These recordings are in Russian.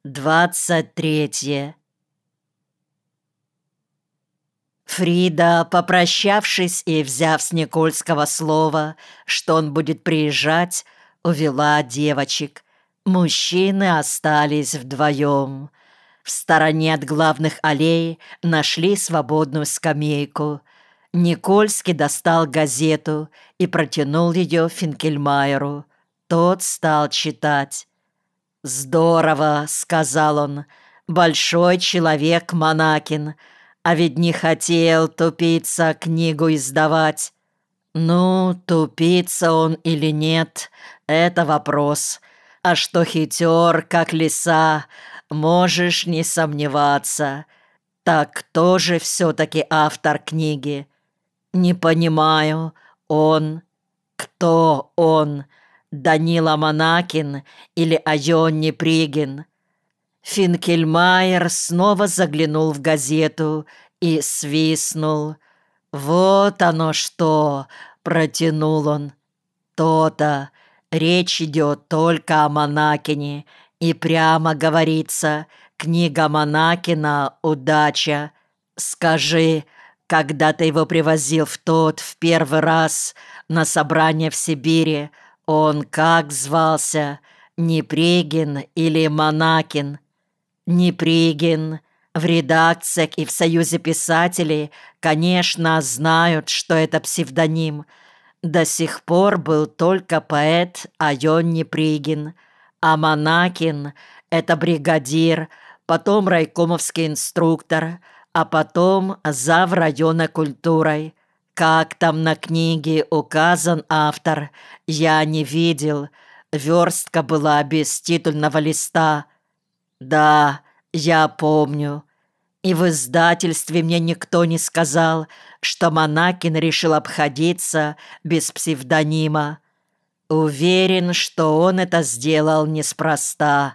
23. Фрида, попрощавшись и взяв с Никольского слово, что он будет приезжать, увела девочек. Мужчины остались вдвоем. В стороне от главных аллей нашли свободную скамейку. Никольский достал газету и протянул ее Финкельмайеру. Тот стал читать. «Здорово», — сказал он, — «большой человек Монакин, а ведь не хотел, тупица, книгу издавать». «Ну, тупица он или нет, это вопрос. А что хитер, как лиса, можешь не сомневаться. Так кто же все-таки автор книги?» «Не понимаю. Он. Кто он? Данила Монакин или Айон Непригин?» Финкельмайер снова заглянул в газету и свистнул. «Вот оно что!» — протянул он. «То-то! Речь идет только о Монакине, и прямо говорится, книга Монакина — удача. Скажи, когда ты его привозил в первый раз на собрание в Сибири, он как звался? Непригин или Монакин?» «Непригин. В редакциях и в Союзе писателей, конечно, знают, что это псевдоним. До сих пор был только поэт Айон Непригин, а Монакин — это бригадир, потом райкомовский инструктор, а потом зав. Района культурой. Как там на книге указан автор, я не видел. Верстка была без титульного листа. Да, я помню. И в издательстве мне никто не сказал, что Монакин решил обходиться без псевдонима. Уверен, что он это сделал неспроста.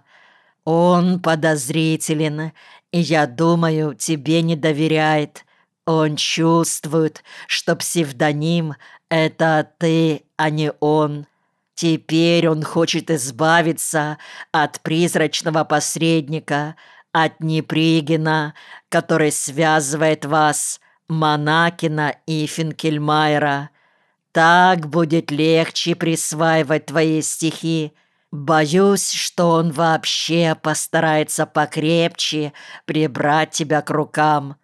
Он подозрителен, и, я думаю, тебе не доверяет. Он чувствует, что псевдоним — это ты, а не он. Теперь он хочет избавиться от призрачного посредника, от Непригина, который связывает вас, Монакина и Финкельмайера. Так будет легче присваивать твои стихи. Боюсь, что он вообще постарается покрепче прибрать тебя к рукам».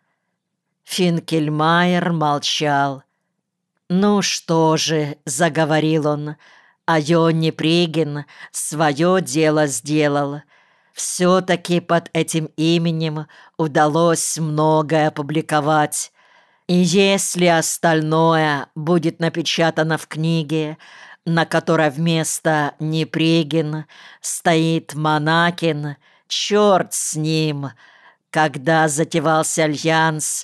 Финкельмайер молчал. «Ну что же», — заговорил он, — «Айон Непригин свое дело сделал. Все-таки под этим именем удалось многое опубликовать. И если остальное будет напечатано в книге, на которой вместо Непригин стоит Монакин, черт с ним. Когда затевался альянс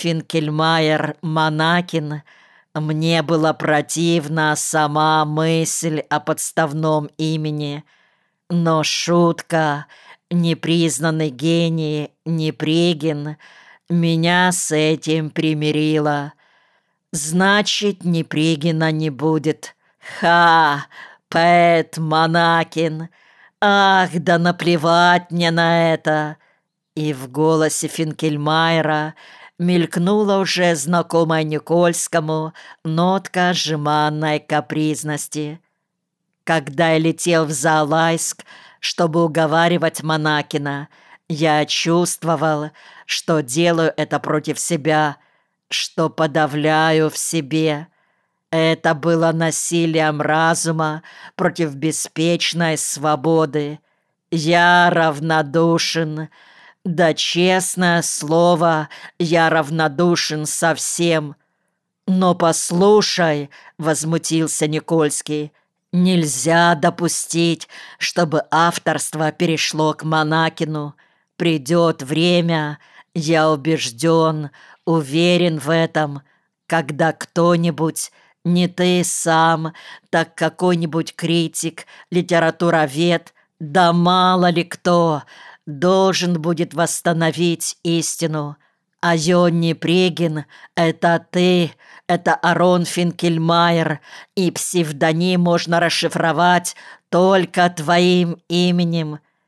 Финкельмайер-Монакин, мне была противна сама мысль о подставном имени. Но шутка, непризнанный гений Непригин, меня с этим примирила. Значит, Непригина не будет. Ха! Поэт Монакин! Ах, да наплевать мне на это!» И в голосе Финкельмайера мелькнула уже знакомая Никольскому нотка жеманной капризности. Когда я летел в Заалайск, чтобы уговаривать Монакина, я чувствовал, что делаю это против себя, что подавляю в себе. Это было насилием разума против беспечной свободы. Я равнодушен. Да, честное слово, я равнодушен совсем. «Но послушай», — возмутился Никольский, — «нельзя допустить, чтобы авторство перешло к Монакину. Придет время, я убежден, уверен в этом, когда кто-нибудь, не ты сам, так какой-нибудь критик, литературовед, да мало ли кто, должен будет восстановить истину. Айон Непригин — это ты, это Арон Финкельмайер, и псевдоним можно расшифровать только твоим именем».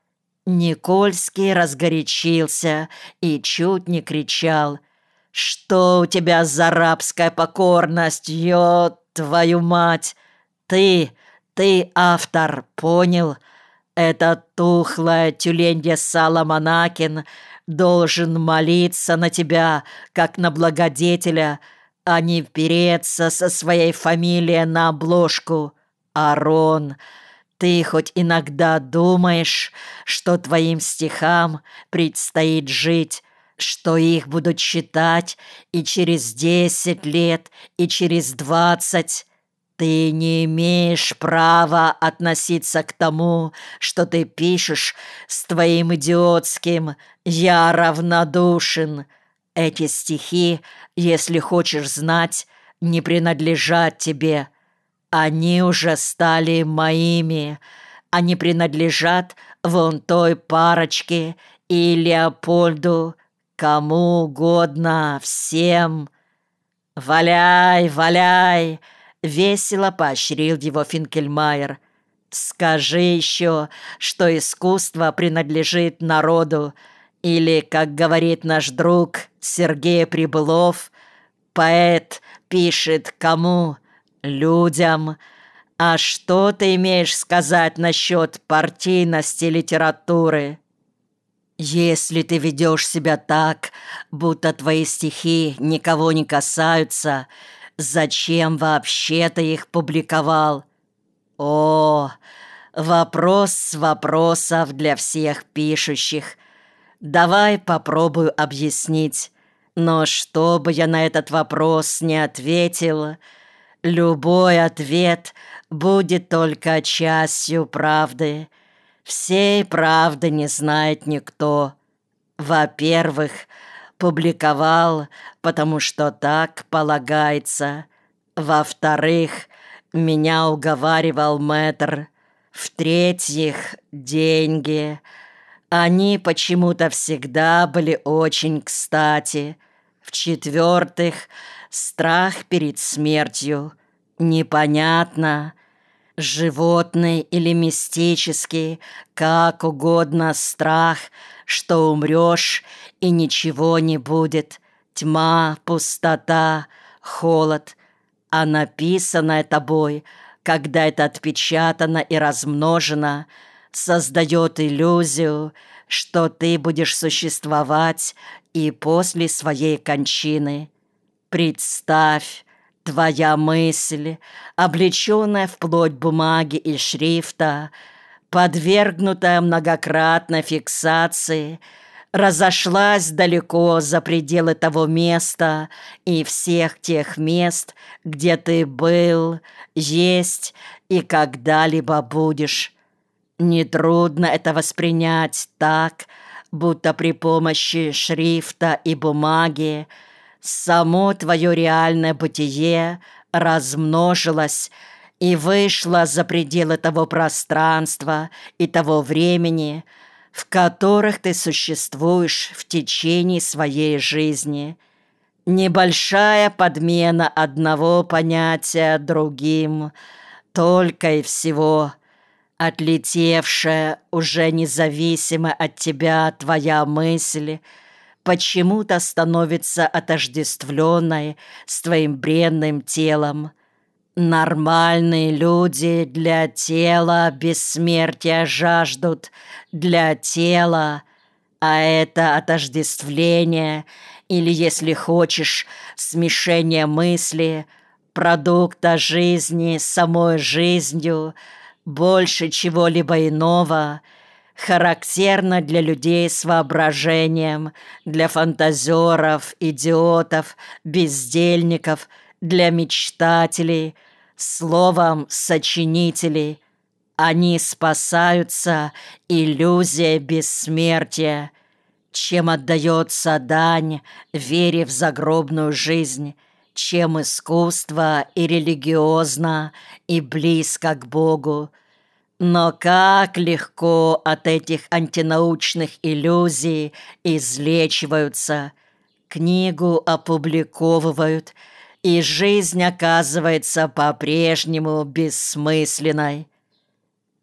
Никольский разгорячился и чуть не кричал: «Что у тебя за рабская покорность, твою мать? Ты автор, понял? Это тухлое тюленье сало Монакин должен молиться на тебя, как на благодетеля, а не переться со своей фамилией на обложку. Арон, ты хоть иногда думаешь, что твоим стихам предстоит жить, что их будут читать и через 10 лет, и через 20? Ты не имеешь права относиться к тому, что ты пишешь, с твоим идиотским «я равнодушен». Эти стихи, если хочешь знать, не принадлежат тебе. Они уже стали моими. Они принадлежат вон той парочке и Леопольду, кому угодно, всем. «Валяй, валяй!» — весело поощрил его Финкельмайер. «Скажи еще, что искусство принадлежит народу, или, как говорит наш друг Сергей Прибылов, поэт пишет кому? Людям. А что ты имеешь сказать насчет партийности литературы? Если ты ведешь себя так, будто твои стихи никого не касаются, зачем вообще ты их публиковал? О, вопрос с вопросов для всех пишущих. Давай попробую объяснить. Но что бы я на этот вопрос не ответил, любой ответ будет только частью правды. Всей правды не знает никто. Во-первых, публиковал, потому что так полагается. Во-вторых, меня уговаривал мэтр. В-третьих, деньги. Они почему-то всегда были очень кстати. В-четвертых, страх перед смертью. Непонятно, животный или мистический, как угодно страх, что умрешь и ничего не будет. Тьма, пустота, холод. А написанное тобой, когда это отпечатано и размножено, создает иллюзию, что ты будешь существовать и после своей кончины. Представь, твоя мысль, облеченная в плоть бумаги и шрифта, подвергнутая многократной фиксации, разошлась далеко за пределы того места и всех тех мест, где ты был, есть и когда-либо будешь. Нетрудно это воспринять так, будто при помощи шрифта и бумаги само твое реальное бытие размножилось и вышло за пределы того пространства и того времени, в которых ты существуешь в течение своей жизни. Небольшая подмена одного понятия другим, только и всего. Отлетевшая, уже независимо от тебя твоя мысль почему-то становится отождествленной с твоим бренным телом. Нормальные люди для тела бессмертия жаждут, для тела, а это отождествление, или, если хочешь, смешение мысли, продукта жизни с самой жизнью, больше чего-либо иного, характерно для людей с воображением, для фантазеров, идиотов, бездельников, для мечтателей, словом, сочинителей. Они спасаются иллюзией бессмертия, чем отдается дань вере в загробную жизнь, чем искусство и религиозно, и близко к Богу. Но как легко от этих антинаучных иллюзий излечиваются. Книгу опубликовывают, и жизнь оказывается по-прежнему бессмысленной.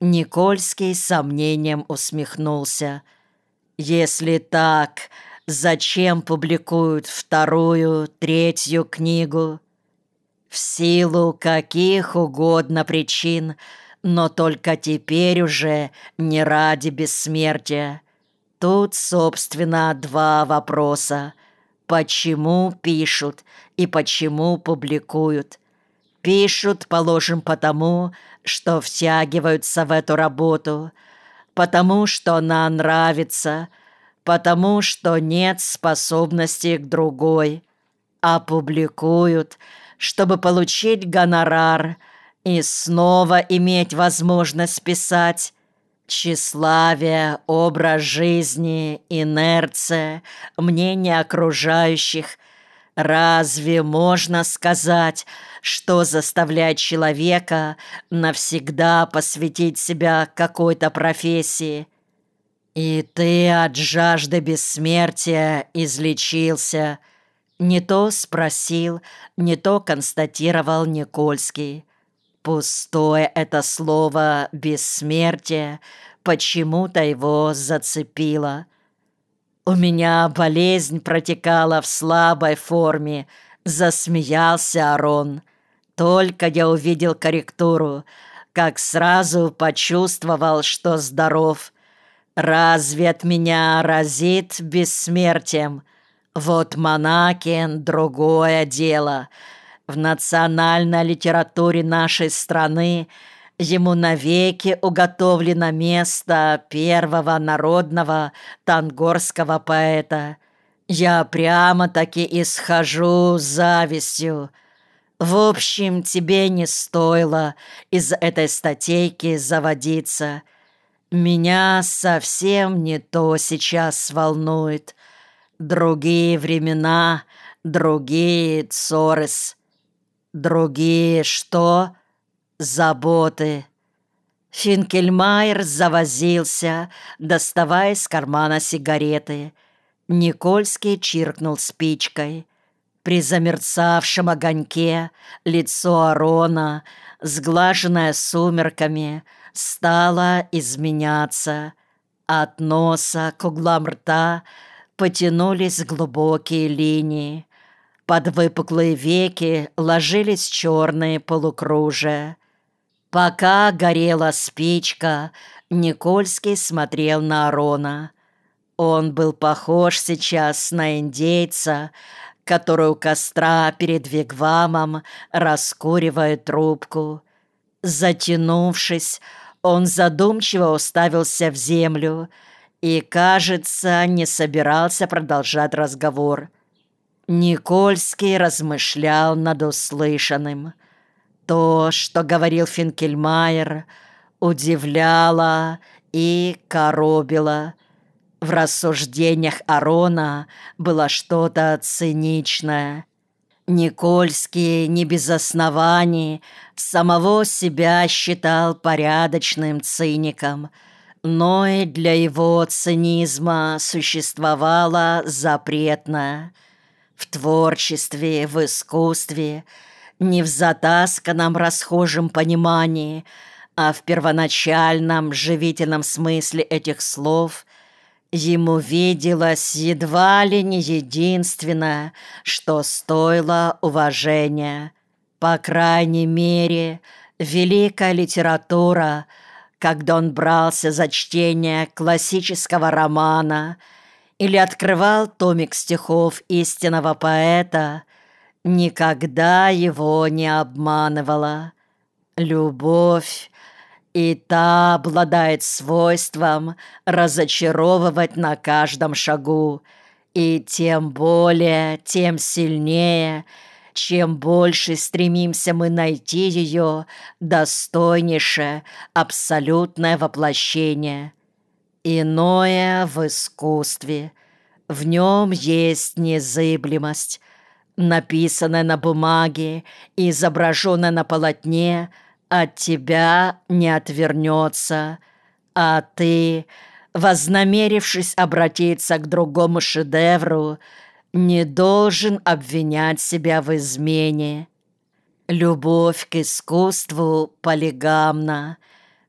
Никольский с сомнением усмехнулся. «Если так, зачем публикуют вторую, третью книгу? В силу каких угодно причин, но только теперь уже не ради бессмертия. Тут, собственно, два вопроса. Почему пишут и почему публикуют? Пишут, положим, потому, что втягиваются в эту работу, потому что она нравится, потому что нет способности к другой, а публикуют, чтобы получить гонорар и снова иметь возможность писать. Тщеславие, образ жизни, инерция, мнение окружающих. Разве можно сказать, что заставляет человека навсегда посвятить себя какой-то профессии? И ты от жажды бессмертия излечился. Не то спросил, не то констатировал Никольский. Пустое это слово «бессмертие» почему-то его зацепило. «У меня болезнь протекала в слабой форме», — засмеялся Арон. «Только я увидел корректуру, как сразу почувствовал, что здоров. Разве от меня разит бессмертием? Вот Монакин — другое дело. В национальной литературе нашей страны ему навеки уготовлено место первого народного тангорского поэта. Я прямо-таки исхожу завистью. В общем, тебе не стоило из этой статейки заводиться. Меня совсем не то сейчас волнует. Другие времена, другие цорес. Другие что? Заботы. Финкельмайер завозился, доставая из кармана сигареты. Никольский чиркнул спичкой. При замерцавшем огоньке лицо Арона, сглаженное сумерками, стало изменяться. От носа к углам рта потянулись глубокие линии. Под выпуклые веки ложились черные полукружия. Пока горела спичка, Никольский смотрел на Арона. Он был похож сейчас на индейца, который у костра перед вигвамом раскуривает трубку. Затянувшись, он задумчиво уставился в землю и, кажется, не собирался продолжать разговор. Никольский размышлял над услышанным. То, что говорил Финкельмайер, удивляло и коробило. В рассуждениях Арона было что-то циничное. Никольский не без оснований самого себя считал порядочным циником, но и для его цинизма существовало запретное. В творчестве, в искусстве, не в затасканном расхожем понимании, а в первоначальном живительном смысле этих слов ему виделось едва ли не единственное, что стоило уважения. По крайней мере, великая литература, когда он брался за чтение классического романа или открывал томик стихов истинного поэта, никогда его не обманывала. Любовь и та обладает свойством разочаровывать на каждом шагу, и тем более, тем сильнее, чем больше стремимся мы найти ее достойнейшее, абсолютное воплощение. Иное в искусстве. В нем есть незыблемость. Написанное на бумаге и изображенное на полотне от тебя не отвернется, а ты, вознамерившись обратиться к другому шедевру, не должен обвинять себя в измене. Любовь к искусству полигамна.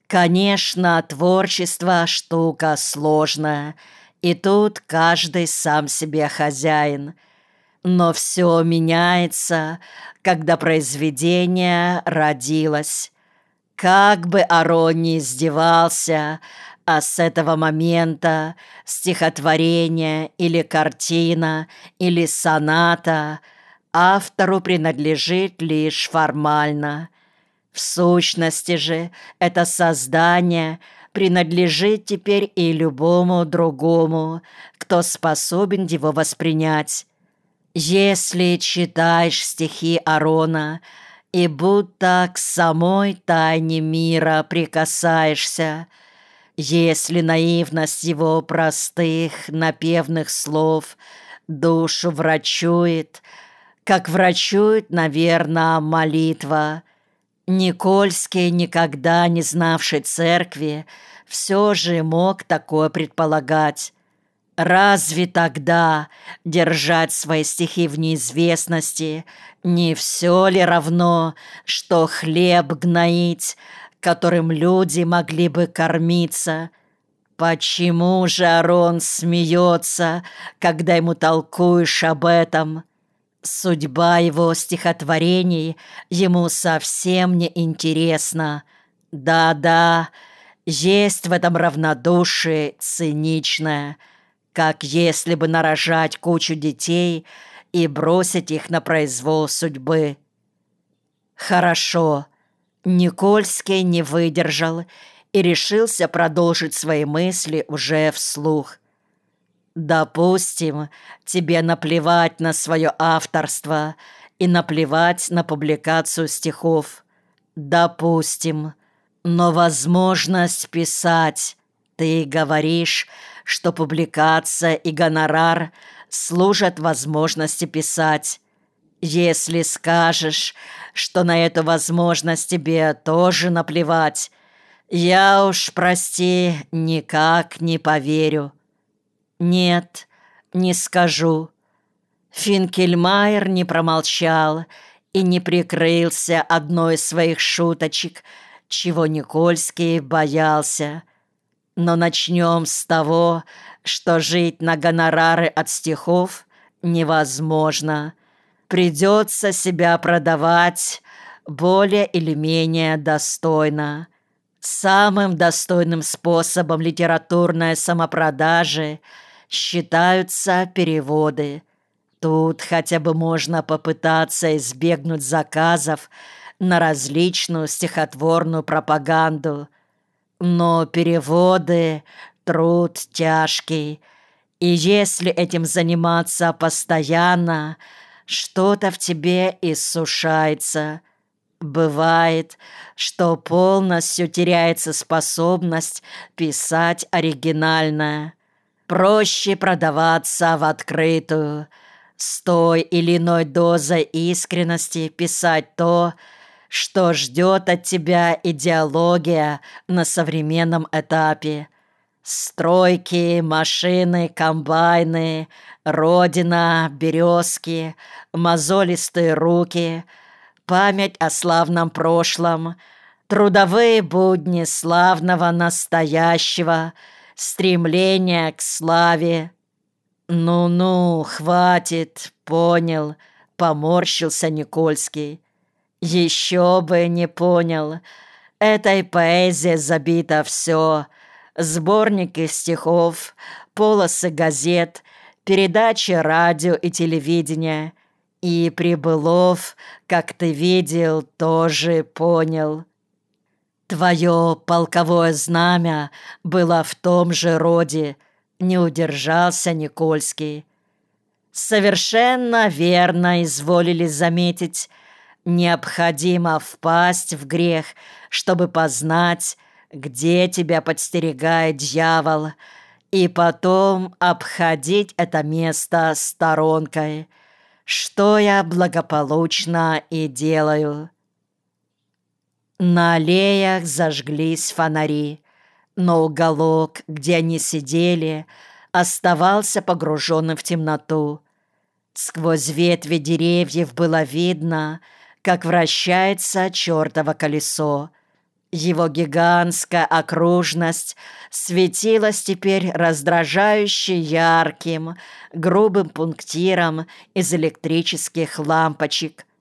Конечно, творчество — штука сложная, и тут каждый сам себе хозяин. Но все меняется, когда произведение родилось. Как бы Арон ни издевался, а с этого момента стихотворение или картина или соната автору принадлежит лишь формально. В сущности же это создание принадлежит теперь и любому другому, кто способен его воспринять. Если читаешь стихи Арона и будто к самой тайне мира прикасаешься, если наивность его простых напевных слов душу врачует, как врачует, наверное, молитва, Никольский, никогда не знавший церкви, все же мог такое предполагать. Разве тогда держать свои стихи в неизвестности не все ли равно, что хлеб гноить, которым люди могли бы кормиться? Почему же Арон смеется, когда ему толкуешь об этом? Судьба его стихотворений ему совсем не интересна. Да-да, есть в этом равнодушие циничное, как если бы нарожать кучу детей и бросить их на произвол судьбы. Хорошо, Никольский не выдержал и решился продолжить свои мысли уже вслух. Допустим, тебе наплевать на свое авторство и наплевать на публикацию стихов. Допустим, но возможность писать. Ты говоришь, что публикация и гонорар служат возможности писать. Если скажешь, что на эту возможность тебе тоже наплевать, я уж, прости, никак не поверю. Нет, не скажу. Финкельмайер не промолчал и не прикрылся одной из своих шуточек, чего Никольский боялся. Но начнем с того, что жить на гонорары от стихов невозможно. Придется себя продавать более или менее достойно. Самым достойным способом литературной самопродажи считаются переводы. Тут хотя бы можно попытаться избегнуть заказов на различную стихотворную пропаганду. Но переводы — труд тяжкий, и если этим заниматься постоянно, что-то в тебе иссушается. Бывает, что полностью теряется способность писать оригинальное. Проще продаваться в открытую, с той или иной дозой искренности писать то, что ждет от тебя идеология на современном этапе. Стройки, машины, комбайны, родина, березки, мозолистые руки, память о славном прошлом, трудовые будни славного настоящего, стремление к славе. «Ну-ну, хватит, понял», — поморщился Никольский. «Еще бы не понял. Этой поэзией забито все. Сборники стихов, полосы газет, передачи радио и телевидения. И Прибылов, как ты видел, тоже понял. Твое полковое знамя было в том же роде», — не удержался Никольский. «Совершенно верно изволили заметить. Необходимо впасть в грех, чтобы познать, где тебя подстерегает дьявол, и потом обходить это место сторонкой, что я благополучно и делаю». На аллеях зажглись фонари, но уголок, где они сидели, оставался погруженным в темноту. Сквозь ветви деревьев было видно, как вращается чертово колесо. Его гигантская окружность светилась теперь раздражающе ярким, грубым пунктиром из электрических лампочек,